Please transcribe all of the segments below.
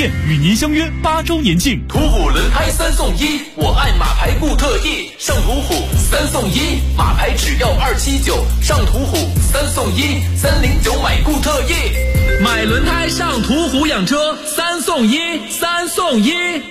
店与您相约8周年庆， 途虎轮胎3送1，我爱马牌固特异，上途虎3送1，马牌只要279，上途虎3送1，309买固特异，买轮胎上途虎养车3送1，3送1。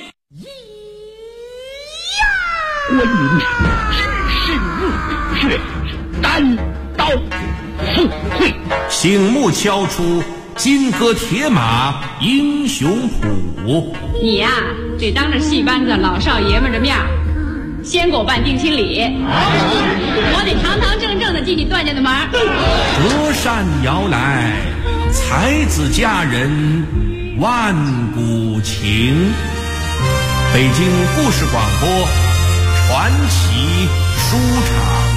关云是日月，单刀赴会， 醒目敲出金戈铁马英雄谱。 你呀，得当着戏班子老少爷们的面先给我办定亲礼，我得堂堂正正的进你段家的门。 折扇摇来，才子佳人万古情。北京故事广播传奇书场。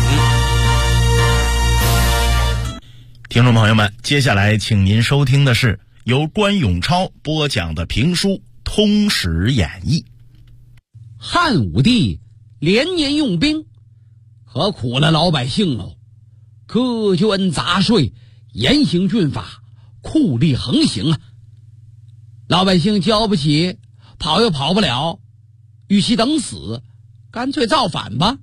听众朋友们，接下来请您收听的是由关永超播讲的评书《通史演义》。 汉武帝连年用兵，可苦了老百姓喽。苛捐杂税，严刑峻法，酷吏横行啊！老百姓交不起，跑又跑不了，与其等死，干脆造反吧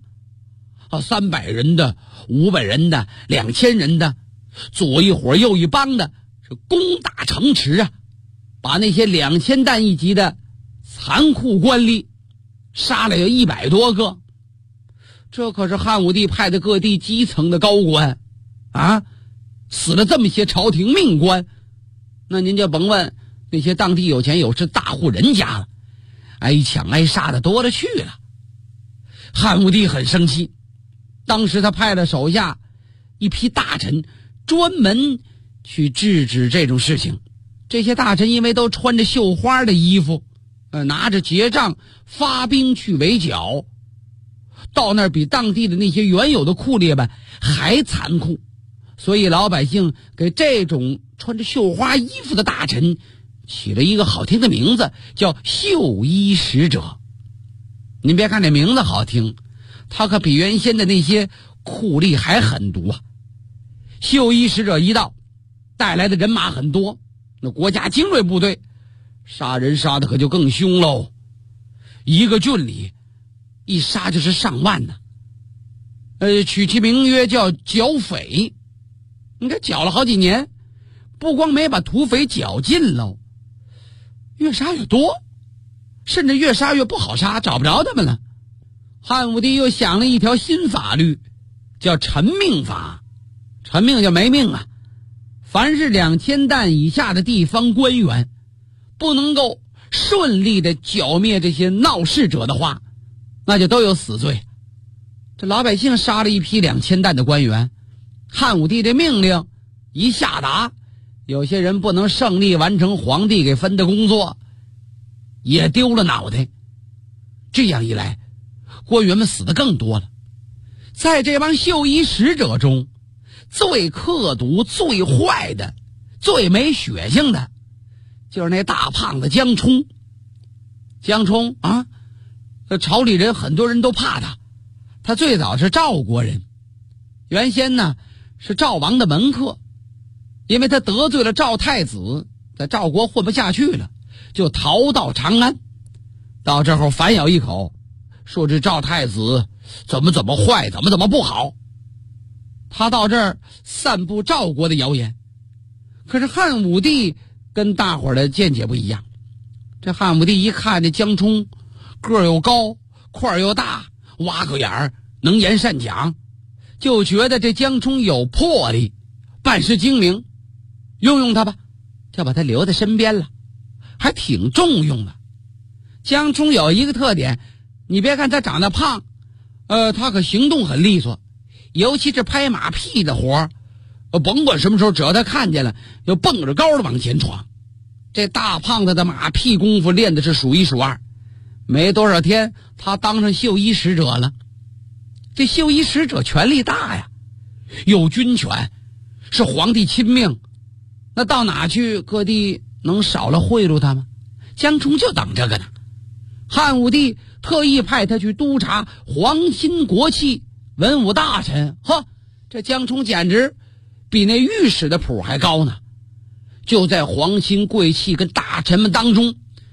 ！300人的、500人的、2000人的，左一伙右一帮的，是攻打城池啊！把那些2000担一级的残酷官吏杀了有100多个。这可是汉武帝派的各地基层的高官啊，死了这么些朝廷命官，那您就甭问那些当地有钱有势大户人家了，挨抢挨杀的多了去了。汉武帝很生气，当时他派了手下一批大臣专门去制止这种事情。这些大臣因为都穿着绣花的衣服，拿着结杖发兵去围剿，到那儿比当地的那些原有的酷吏们还残酷，所以老百姓给这种穿着绣花衣服的大臣起了一个好听的名字，叫绣衣使者。您别看这名字好听，他可比原先的那些酷吏还狠毒啊！绣衣使者一到，带来的人马很多，那国家精锐部队杀人杀的可就更凶喽。一个郡里一杀就是上万呢，取其名曰叫剿匪。你看剿了好几年，不光没把土匪剿尽喽，越杀越多，甚至越杀越不好杀，找不着他们了。汉武帝又想了一条新法律，叫臣命法。臣命就没命啊，凡是2000担以下的地方官员，不能够顺利的剿灭这些闹事者的话，那就都有死罪。这老百姓杀了一批2000担的官员，汉武帝这命令一下达，有些人不能胜利完成皇帝给分的工作，也丢了脑袋。这样一来，官员们死得更多了。在这帮绣衣使者中，最刻毒、最坏的、最没血性的，就是那大胖子江充。江充啊，朝里人很多人都怕他。他最早是赵国人，原先呢是赵王的门客，因为他得罪了赵太子，在赵国混不下去了，就逃到长安。到这后反咬一口，说这赵太子怎么坏，怎么不好。他到这儿散布赵国的谣言。可是汉武帝跟大伙儿的见解不一样。这汉武帝一看这江充个儿又高，块儿又大，挖个眼儿，能言善讲，就觉得这江充有魄力，办事精明，用他吧，就把他留在身边了，还挺重用的。江充有一个特点，你别看他长得胖，他可行动很利索，尤其是拍马屁的活儿，甭管什么时候，只要他看见了，就蹦着高的往前闯。这大胖子的马屁功夫练的是数一数二。没多少天，他当上绣衣使者了。这绣衣使者权力大呀，有军权，是皇帝亲命，那到哪去各地能少了贿赂他吗？江充就等这个呢。汉武帝特意派他去督察皇亲国戚、文武大臣。这江充简直比那御史的谱还高呢。就在皇亲贵戚跟大臣们当中，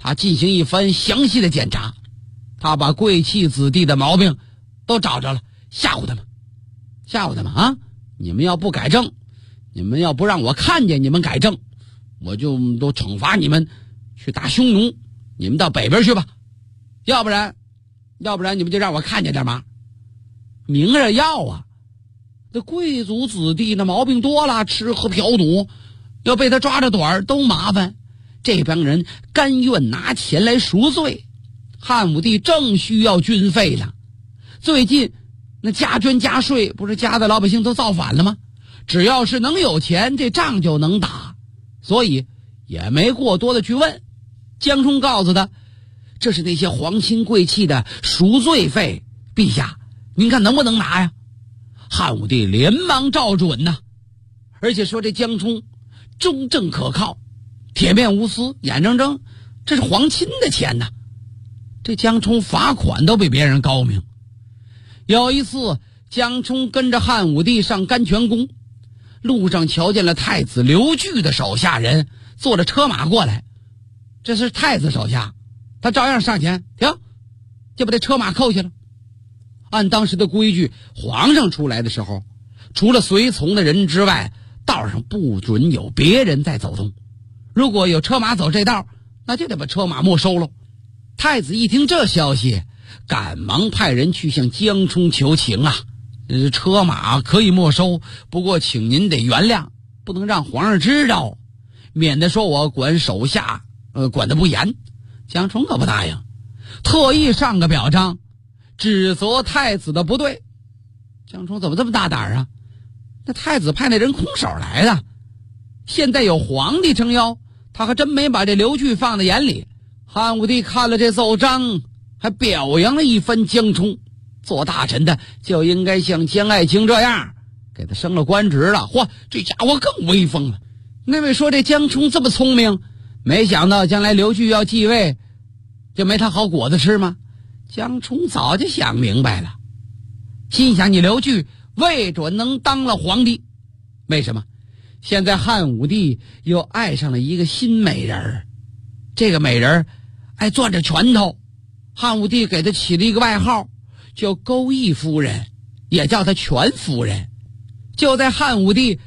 他进行一番详细的检查，他把贵戚子弟的毛病都找着了，吓唬他们啊！你们要不改正，你们要不让我看见你们改正，我就都惩罚你们去打匈奴，你们到北边去吧，要不然你们就让我看见点嘛。明着要啊，这贵族子弟那毛病多了，吃喝嫖赌，要被他抓着短都麻烦。这帮人甘愿拿钱来赎罪。汉武帝正需要军费了，最近那加捐加税不是加的老百姓都造反了吗？只要是能有钱，这仗就能打，所以也没过多的去问。江充告诉他，这是那些皇亲贵戚的赎罪费，陛下您看能不能拿呀？汉武帝连忙照准呐，而且说这江充忠正可靠，铁面无私，眼睁睁这是皇亲的钱呐。这江充罚款都比别人高明。有一次江充跟着汉武帝上甘泉宫，路上瞧见了太子刘据的手下人坐着车马过来，这是太子手下，他照样上前停，就把这车马扣下了。按当时的规矩，皇上出来的时候，除了随从的人之外，道上不准有别人在走动，如果有车马走这道，那就得把车马没收了。太子一听这消息，赶忙派人去向江充求情啊，车马可以没收，不过请您得原谅，不能让皇上知道，免得说我管手下管得不严。江充可不答应，特意上个表彰，指责太子的不对。江充怎么这么大胆啊？那太子派那人空手来的，现在有皇帝撑腰，他还真没把这刘据放在眼里。汉武帝看了这奏章，还表扬了一番江充，做大臣的就应该像江爱卿这样，给他升了官职了。嚯，这家伙更威风了。那位说这江充这么聪明，没想到将来刘据要继位，就没他好果子吃吗？江充早就想明白了，心想你刘据未准能当了皇帝。为什么？现在汉武帝又爱上了一个新美人，这个美人爱攥着拳头，汉武帝给她起了一个外号叫钩弋夫人，也叫她权夫人。就在汉武帝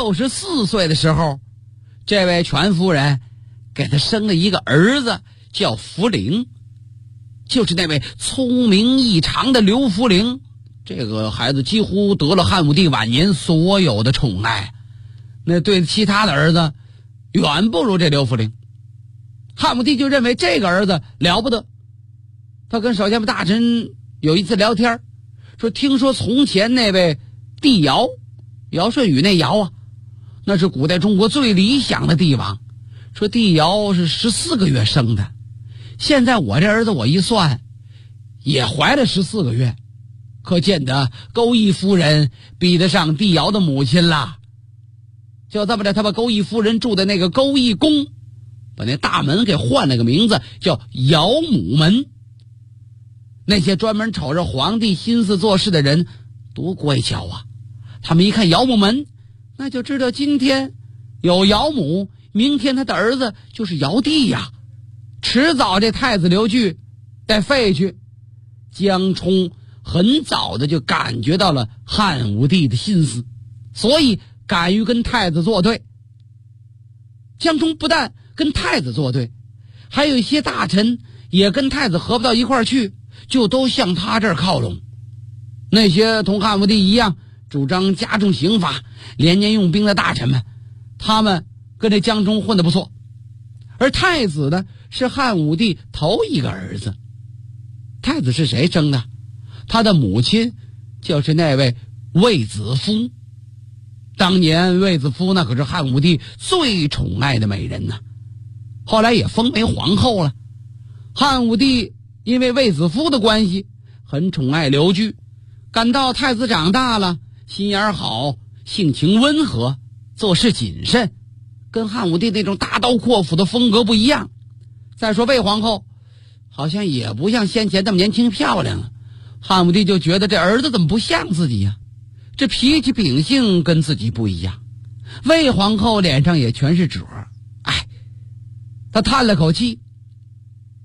64岁的时候，这位权夫人给他生了一个儿子叫福陵，就是那位聪明异常的刘福陵。这个孩子几乎得了汉武帝晚年所有的宠爱，那对其他的儿子远不如这刘福陵。汉武帝就认为这个儿子了不得，他跟手下们大臣有一次聊天，说听说从前那位帝尧，尧舜禹那尧啊，那是古代中国最理想的帝王，说帝尧是14个月生的，现在我这儿子我一算也怀了14个月，可见得钩弋夫人比得上帝尧的母亲了。就这么着，他把钩弋夫人住的那个钩弋宫，把那大门给换了个名字叫尧母门。那些专门瞅着皇帝心思做事的人多乖巧啊，他们一看尧母门，那就知道今天有尧母，明天他的儿子就是尧帝呀，迟早这太子刘据得废去。江充很早的就感觉到了汉武帝的心思，所以敢于跟太子作对。江充不但跟太子作对，还有一些大臣也跟太子合不到一块儿去，就都向他这儿靠拢。那些同汉武帝一样主张加重刑罚、连年用兵的大臣们，他们跟这江充混得不错。而太子呢，是汉武帝头一个儿子。太子是谁生的？他的母亲就是那位卫子夫。当年卫子夫那可是汉武帝最宠爱的美人呢，后来也封为皇后了。汉武帝因为卫子夫的关系很宠爱刘据，感到太子长大了，心眼好，性情温和，做事谨慎，跟汉武帝那种大刀阔斧的风格不一样。再说卫皇后好像也不像先前那么年轻漂亮了，汉武帝就觉得这儿子怎么不像自己呀？这脾气秉性跟自己不一样。卫皇后脸上也全是褶，他叹了口气，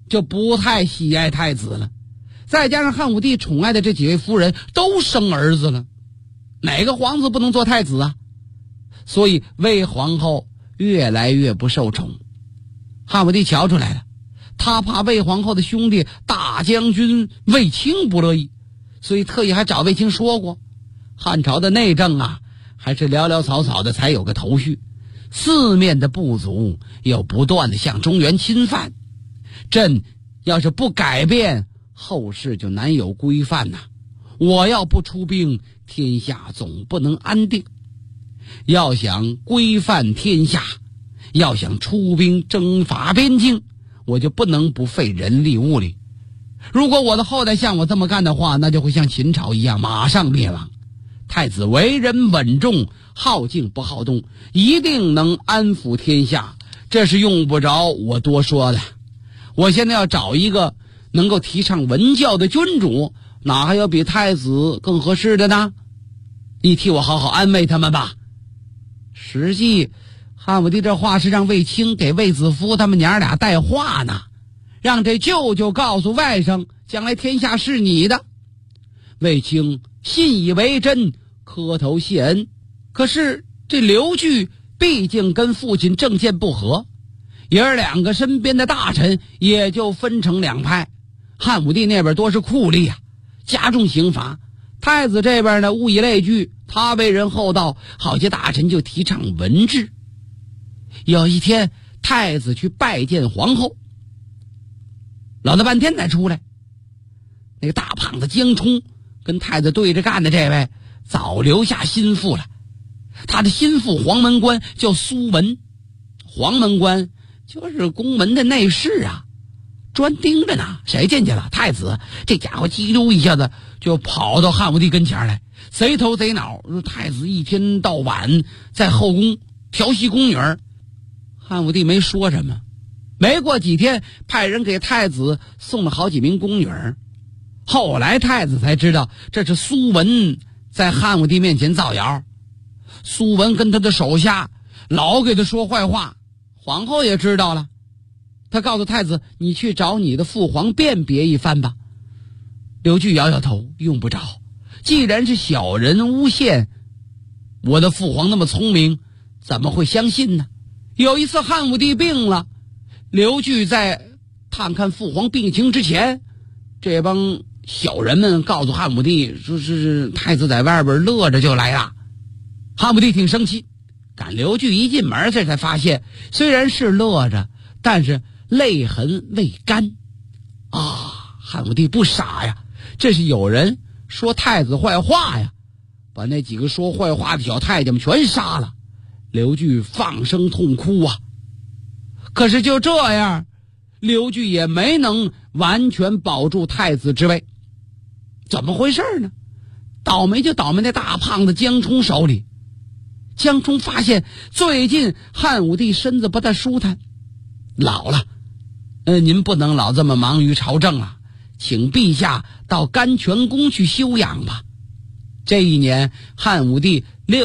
就不太喜爱太子了。再加上汉武帝宠爱的这几位夫人都生儿子了，哪个皇子不能做太子啊？所以魏皇后越来越不受宠。汉武帝瞧出来了，他怕魏皇后的兄弟大将军卫青不乐意，所以特意还找卫青说过，汉朝的内政啊，还是潦潦草草的才有个头绪，四面的部族又不断的向中原侵犯，朕要是不改变，后世就难有规范呐。我要不出兵，天下总不能安定。要想规范天下，要想出兵征伐边境，我就不能不费人力物力。如果我的后代像我这么干的话，那就会像秦朝一样马上灭亡。太子为人稳重，好静不好动，一定能安抚天下，这是用不着我多说的。我现在要找一个能够提倡文教的君主，哪还有比太子更合适的呢？你替我好好安慰他们吧。实际汉武帝这话是让卫青给卫子夫他们娘俩带话呢，让这舅舅告诉外甥，将来天下是你的。卫青信以为真，磕头谢恩。可是这刘据毕竟跟父亲政见不合，爷儿两个身边的大臣也就分成两派。汉武帝那边多是酷吏啊，加重刑罚；太子这边呢，物以类聚，他为人厚道，好些大臣就提倡文治。有一天，太子去拜见皇后，老大半天才出来。那个大胖子江充跟太子对着干的这位早留下心腹了，他的心腹黄门官叫苏文。黄门官就是宫门的内侍啊，专盯着呢，谁进去了，太子这家伙叽溜一下子就跑到汉武帝跟前来，贼头贼脑。太子一天到晚在后宫调戏宫女儿，汉武帝没说什么。没过几天，派人给太子送了好几名宫女儿。后来太子才知道，这是苏文在汉武帝面前造谣。苏文跟他的手下老给他说坏话，皇后也知道了。他告诉太子，你去找你的父皇辨别一番吧。刘据摇摇头，用不着。既然是小人诬陷，我的父皇那么聪明，怎么会相信呢？有一次汉武帝病了，刘据在探看父皇病情之前，这帮小人们告诉汉武帝说是太子在外边乐着就来了。汉武帝挺生气，赶刘据一进门，这才发现虽然是乐着，但是泪痕未干啊！汉武帝不傻呀，这是有人说太子坏话呀，把那几个说坏话的小太监们全杀了。刘据放声痛哭啊！可是就这样，刘据也没能完全保住太子之位。怎么回事呢？倒霉就倒霉在大胖子江充手里。江充发现最近汉武帝身子不太舒坦，老了，您不能老这么忙于朝政了，请陛下到甘泉宫去休养吧。这一年汉武帝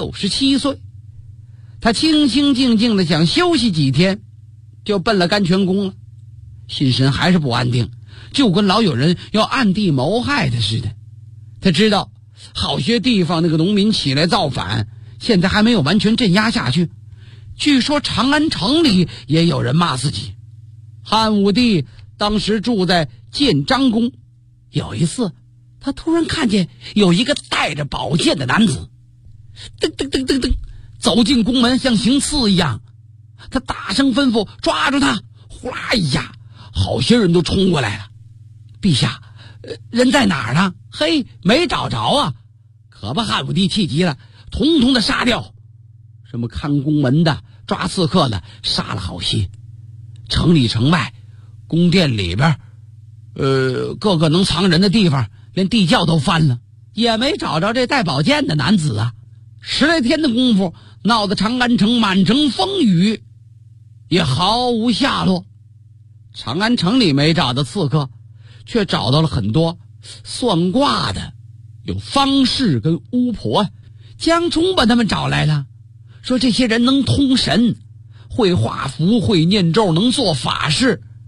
67岁，他清清静静的想休息几天，就奔了甘泉宫了。心神还是不安定，就跟老有人要暗地谋害他似的。他知道好些地方那个农民起来造反，现在还没有完全镇压下去。据说长安城里也有人骂自己。汉武帝当时住在建章宫，有一次他突然看见有一个带着宝剑的男子噔噔噔噔噔走进宫门，像行刺一样。他大声吩咐抓住他，呼啦一下，好些人都冲过来了。陛下，人在哪儿呢？嘿，没找着啊！可把汉武帝气急了，统统的杀掉。什么看宫门的、抓刺客的，杀了好些。城里城外，宫殿里边，各个能藏人的地方，连地窖都翻了，也没找着这带宝剑的男子啊！10来天的功夫，闹得长安城满城风雨，也毫无下落。长安城里没找到刺客，却找到了很多算卦的，有方士跟巫婆。江充把他们找来了，说这些人能通神，会画符，会念咒，能做法事。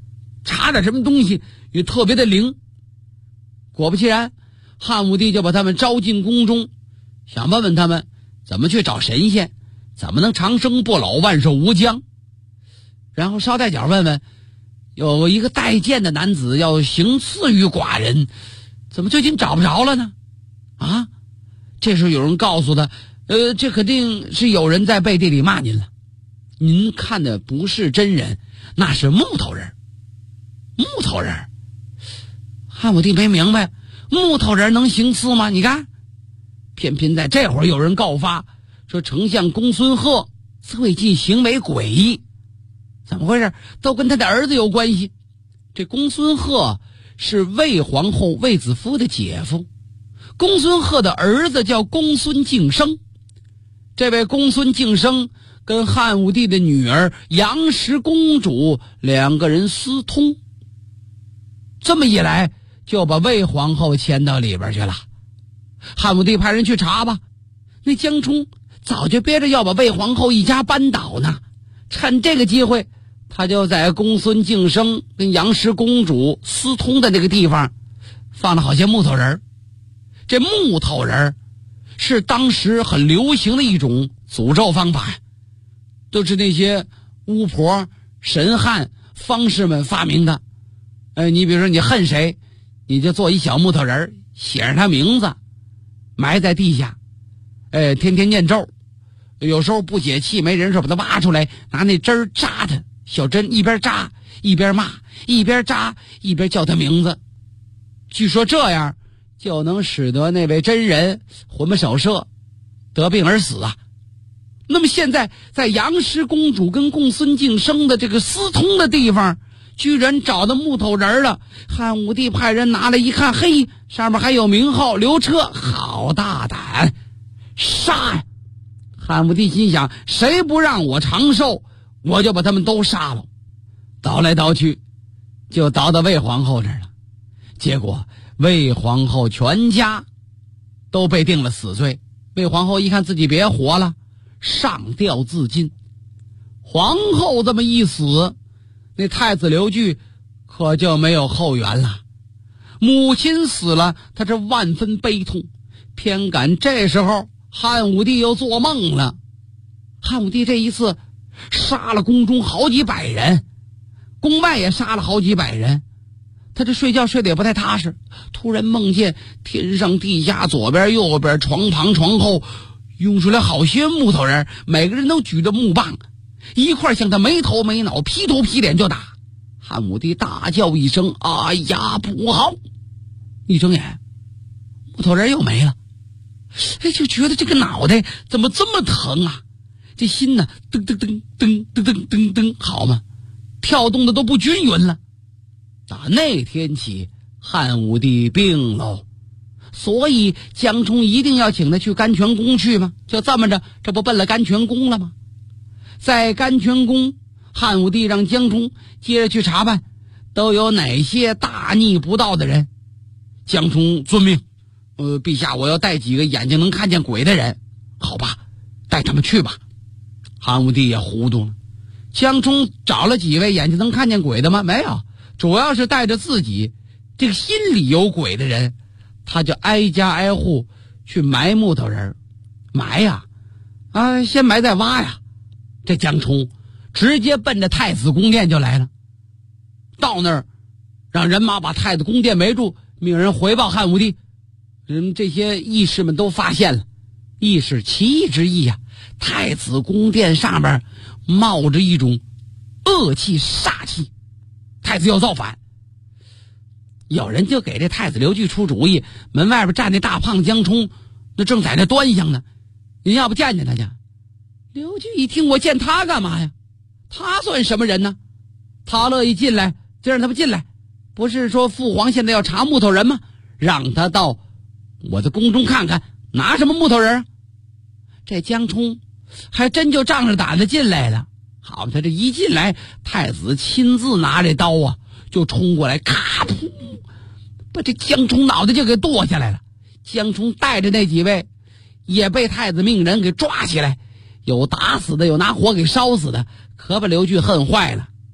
查点什么东西也特别的灵。果不其然，汉武帝就把他们招进宫中，想问问他们怎么去找神仙，怎么能长生不老万寿无疆。然后捎带脚问问，有一个带剑的男子要行刺于寡人，怎么最近找不着了呢？啊，这时候有人告诉他，这肯定是有人在背地里骂您了，您看的不是真人，那是木头人。木头人，汉武帝没明白，木头人能行刺吗？你看，偏偏在这会儿有人告发说丞相公孙贺最近行为诡异。怎么回事？都跟他的儿子有关系。这公孙贺是魏皇后卫子夫的姐夫，公孙贺的儿子叫公孙敬升。这位公孙敬升跟汉武帝的女儿杨氏公主两个人私通，这么一来就把魏皇后牵到里边去了。汉武帝派人去查吧，那江充早就憋着要把魏皇后一家扳倒呢，趁这个机会，他就在公孙敬升跟杨氏公主私通的那个地方放了好些木头人。这木头人是当时很流行的一种诅咒方法，都是那些巫婆、神汉、方士们发明的。你比如说你恨谁，你就做一小木头人，写上他名字，埋在地下，天天念咒。有时候不解气没人手，把他挖出来，拿那针儿扎他，小针一边扎一边骂，一边扎一边叫他名字。据说这样就能使得那位真人魂不守舍，得病而死啊。那么现在在杨氏公主跟公孙敬升的这个私通的地方，居然找到木头人了。汉武帝派人拿来一看，嘿，上面还有名号刘彻，好大胆，杀呀！汉武帝心想，谁不让我长寿，我就把他们都杀了。倒来倒去就倒到魏皇后这儿了。结果魏皇后全家都被定了死罪。魏皇后一看自己别活了，上吊自尽。皇后这么一死，那太子刘据可就没有后援了。母亲死了，他这万分悲痛。偏赶这时候汉武帝又做梦了。汉武帝这一次杀了宫中好几百人，宫外也杀了好几百人。他这睡觉睡得也不太踏实，突然梦见天上地下左边右边床旁床后涌出来好些木头人，每个人都举着木棒，一块向他没头没脑劈头劈脸就打。汉武帝大叫一声，哎呀不好！一睁眼木头人又没了。就觉得这个脑袋怎么这么疼啊，这心呢噔噔噔噔噔噔噔噔，好嘛，跳动的都不均匀了。打那天起汉武帝病喽，所以江充一定要请他去甘泉宫去吗？就这么着，这不奔了甘泉宫了吗？在甘泉宫，汉武帝让江充接着去查办都有哪些大逆不道的人。江充遵命，陛下，我要带几个眼睛能看见鬼的人。好吧，带他们去吧。汉武帝也糊涂了，江充找了几位眼睛能看见鬼的吗？没有，主要是带着自己这个心里有鬼的人，他就挨家挨户去埋木头人。埋呀，先埋再挖呀。这江充直接奔着太子宫殿就来了，到那儿让人马把太子宫殿围住，命人回报汉武帝。这些义士们都发现了，义士奇异之意啊，太子宫殿上边冒着一种恶气煞气，太子要造反。有人就给这太子刘据出主意，门外边站那大胖江充，那正在那端详呢，您要不见见他去？刘据一听，我见他干嘛呀？他算什么人呢？他乐意进来就让他们进来，不是说父皇现在要查木头人吗？让他到我的宫中看看，拿什么木头人啊？这江充还真就仗着胆子进来了。好，他这一进来，太子亲自拿这刀啊，就冲过来，咔噗，把这江充脑袋就给剁下来了。江充带着那几位也被太子命人给抓起来，有打死的，有拿火给烧死的，可把刘据恨坏了。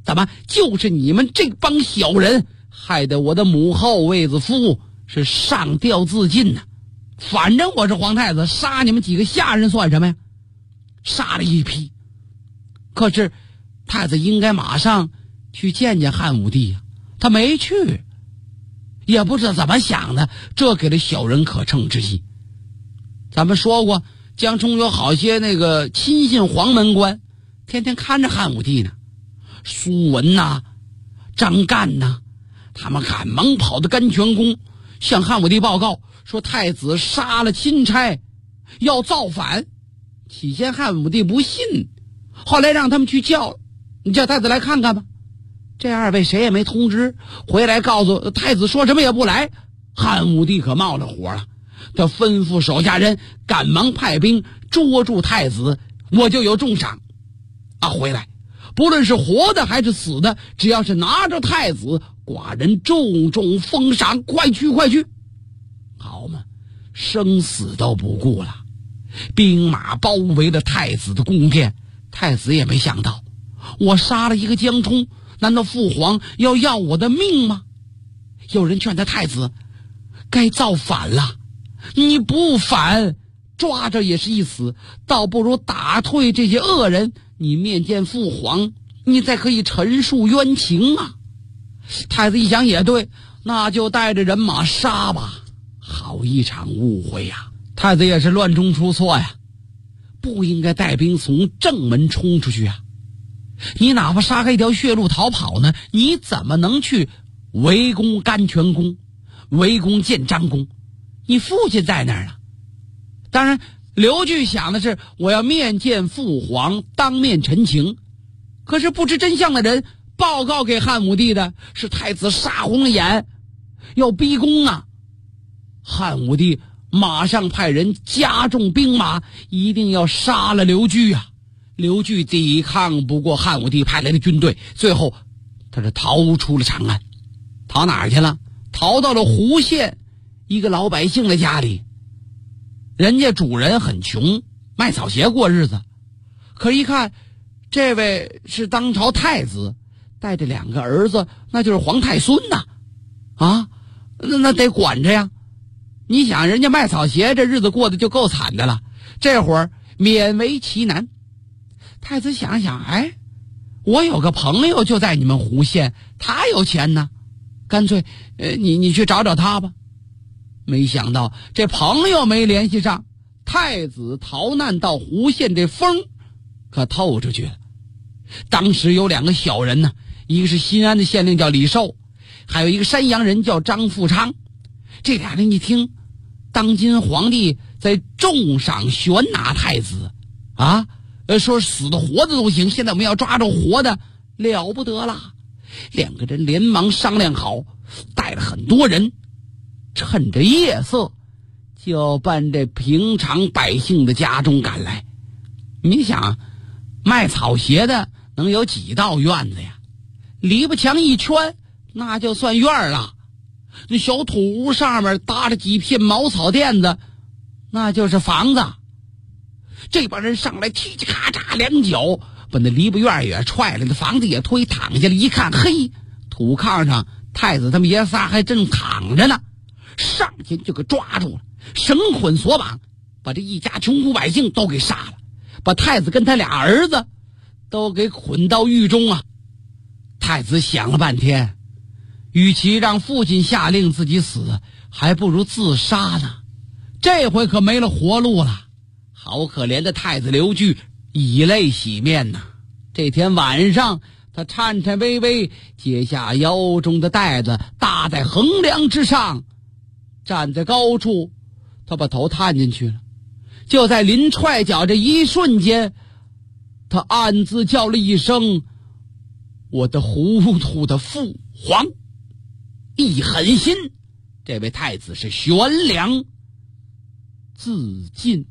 怎么就是你们这帮小人害得我的母后卫子夫是上吊自尽呢？反正我是皇太子，杀你们几个下人算什么呀？杀了一批。可是太子应该马上去见见汉武帝呀，他没去，也不知道怎么想的，这给了小人可乘之机。咱们说过，江冲有好些那个亲信黄门官，天天看着汉武帝呢。苏文呐、张干呐，他们赶忙跑到甘泉宫，向汉武帝报告说太子杀了钦差，要造反。起先汉武帝不信，后来让他们去叫太子来看看吧。这二位谁也没通知，回来告诉太子说什么也不来。汉武帝可冒了火了，他吩咐手下人赶忙派兵捉住太子，我就有重赏啊！回来不论是活的还是死的，只要是拿着太子，寡人重重封赏，快去快去！好嘛，生死都不顾了，兵马包围了太子的宫殿。太子也没想到，我杀了一个江冲，难道父皇要我的命吗？有人劝他，太子该造反了，你不反抓着也是一死，倒不如打退这些恶人，你面见父皇，你再可以陈述冤情啊。太子一想也对，那就带着人马杀吧。好一场误会呀！太子也是乱中出错呀，不应该带兵从正门冲出去啊。你哪怕杀开一条血路逃跑呢，你怎么能去围攻甘泉宫，围攻建章宫？你父亲在那儿呢。当然刘据想的是我要面见父皇，当面陈情。可是不知真相的人报告给汉武帝的是太子杀红了眼，要逼宫啊。汉武帝马上派人加重兵马，一定要杀了刘据啊。刘据抵抗不过汉武帝派来的军队，最后他是逃出了长安。逃哪儿去了？逃到了胡县一个老百姓的家里。人家主人很穷，卖草鞋过日子。可一看这位是当朝太子，带着2个儿子，那就是皇太孙呐。啊，那得管着呀。你想人家卖草鞋这日子过得就够惨的了，这会儿勉为其难。太子想想，哎，我有个朋友就在你们胡县，他有钱呢，干脆你去找找他吧。没想到这朋友没联系上，太子逃难到胡县，这风可透出去了。当时有2个小人呢，一个是新安的县令叫李寿，还有一个山阳人叫张富昌。这俩人一听当今皇帝在重赏悬拿太子啊，说死的活的都行，现在我们要抓住活的，了不得了。2个人连忙商量好，带了很多人，趁着夜色就奔这平常百姓的家中赶来。你想卖草鞋的能有几道院子呀？篱笆墙一圈那就算院了，那小土屋上面搭着几片茅草垫子，那就是房子。这帮人上来踢叽咔嚓2脚，把那篱笆院也踹了，那房子也推，躺下了。一看，嘿，土炕上太子他们爷仨还正躺着呢，上去就给抓住了，绳捆索绑，把这一家穷苦百姓都给杀了，把太子跟他俩儿子都给捆到狱中啊。太子想了半天，与其让父亲下令自己死，还不如自杀呢。这回可没了活路了。好可怜的太子刘据，以泪洗面呐。这天晚上，他颤颤巍巍解下腰中的带子，搭在横梁之上，站在高处，他把头探进去了。就在临踹脚这一瞬间，他暗自叫了一声：“我的糊涂的父皇！”一狠心，这位太子是悬梁自尽。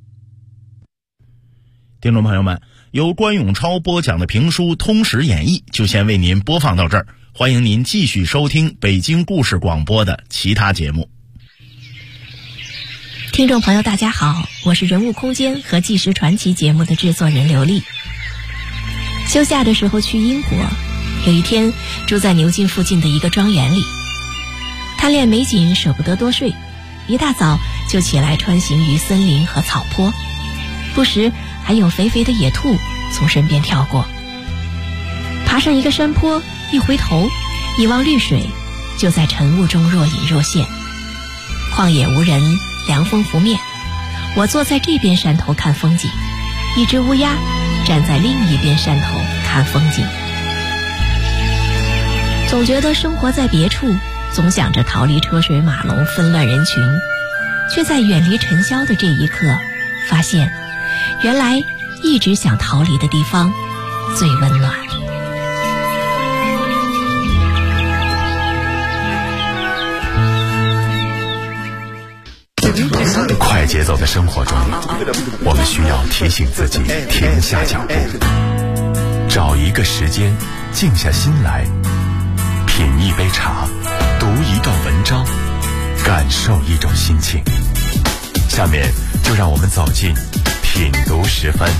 听众朋友们，由关永超播讲的评书《通史演义》就先为您播放到这儿，欢迎您继续收听北京故事广播的其他节目。 听众朋友大家好，我是人物空间和纪实传奇节目的制作人刘丽。休假的时候去英国， 有一天住在牛津附近的一个庄园里，贪恋美景舍不得多睡，一大早就起来穿行于森林和草坡，不时还有肥肥的野兔从身边跳过。爬上一个山坡，一回头一望绿水，就在晨雾中若隐若现。旷野无人，凉风拂面，我坐在这边山头看风景，一只乌鸦站在另一边山头看风景。总觉得生活在别处，总想着逃离车水马龙纷乱人群，却在远离尘嚣的这一刻发现，原来一直想逃离的地方最温暖。 快节奏的生活中，我们需要提醒自己停下脚步，找一个时间静下心来，品一杯茶，读一段文章，感受一种心情。下面就让我们走进品读时分。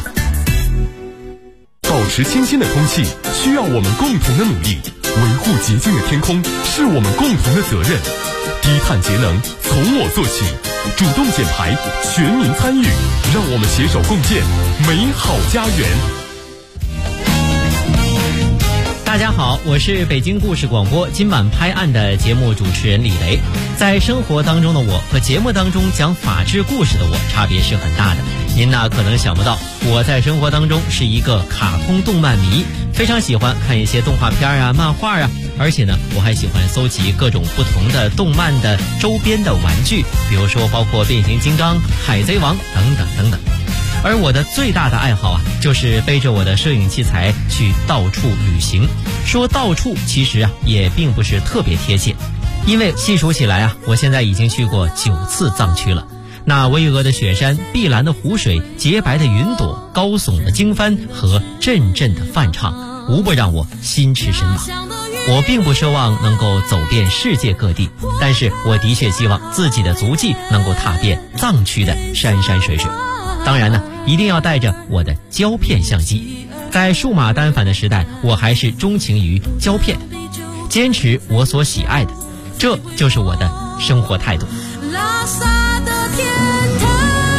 保持清新的空气需要我们共同的努力，维护洁净的天空是我们共同的责任。低碳节能从我做起，主动减排，全民参与，让我们携手共建美好家园。 大家好，我是北京故事广播今晚拍案的节目主持人李雷。在生活当中的我和节目当中讲法治故事的我差别是很大的。您呢可能想不到，我在生活当中是一个卡通动漫迷，非常喜欢看一些动画片啊、漫画啊，而且呢我还喜欢搜集各种不同的动漫的周边的玩具，比如说包括变形金刚、海贼王等等等等。而我的最大的爱好啊，就是背着我的摄影器材去到处旅行。说到处其实啊也并不是特别贴切，因为细数起来啊，我现在已经去过9次藏区了。那巍峨的雪山、碧蓝的湖水、洁白的云朵、高耸的经幡和阵阵的梵唱，无不让我心驰神往。我并不奢望能够走遍世界各地，但是我的确希望自己的足迹能够踏遍藏区的山山水水。当然呢，一定要带着我的胶片相机。在数码单反的时代，我还是钟情于胶片，坚持我所喜爱的，这就是我的生活态度。拉萨的天堂，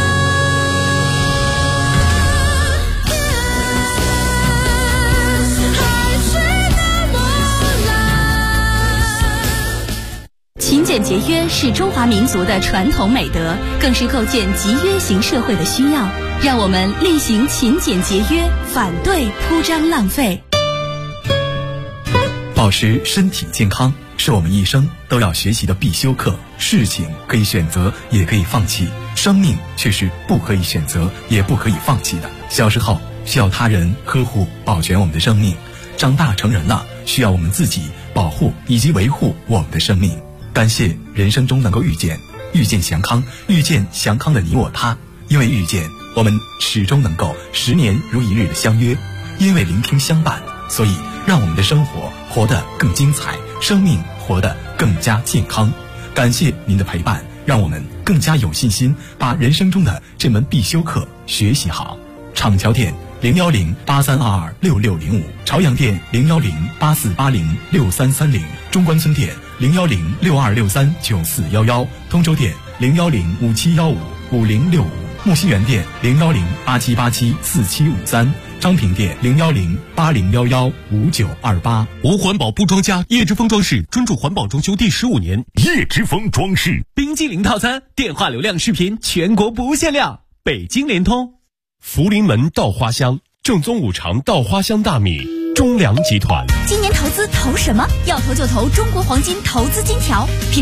海水的波澜。 勤俭节约是中华民族的传统美德，更是构建集约型社会的需要。让我们厉行勤俭节约，反对铺张浪费。 保持身体健康是我们一生都要学习的必修课。事情可以选择，也可以放弃，生命却是不可以选择，也不可以放弃的。小时候需要他人呵护保全我们的生命，长大成人了需要我们自己保护以及维护我们的生命。感谢人生中能够遇见祥康，遇见祥康的你我他。因为遇见，我们始终能够10年如一日的相约；因为聆听相伴，所以让我们的生活活得更精彩，生命活得更加健康。感谢您的陪伴，让我们更加有信心把人生中的这门必修课学习好。厂桥店01083226605，朝阳店01084806330，中关村店01062639411，通州店01057155065，木樨园店01087874753，昌平店01080115928。 无环保不装家，叶之峰装饰专注环保装修第15年。叶之峰装饰冰激凌套餐，电话流量视频全国不限量，北京联通。福临门稻花香，正宗五常稻花香大米，中粮集团。 今年投资投什么？要投就投中国黄金投资金条。